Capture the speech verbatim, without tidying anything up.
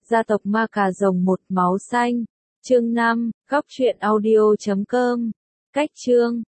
Gia tộc Ma Cà Rồng một máu xanh. Chương năm, góc truyện audio chấm com. Cách chương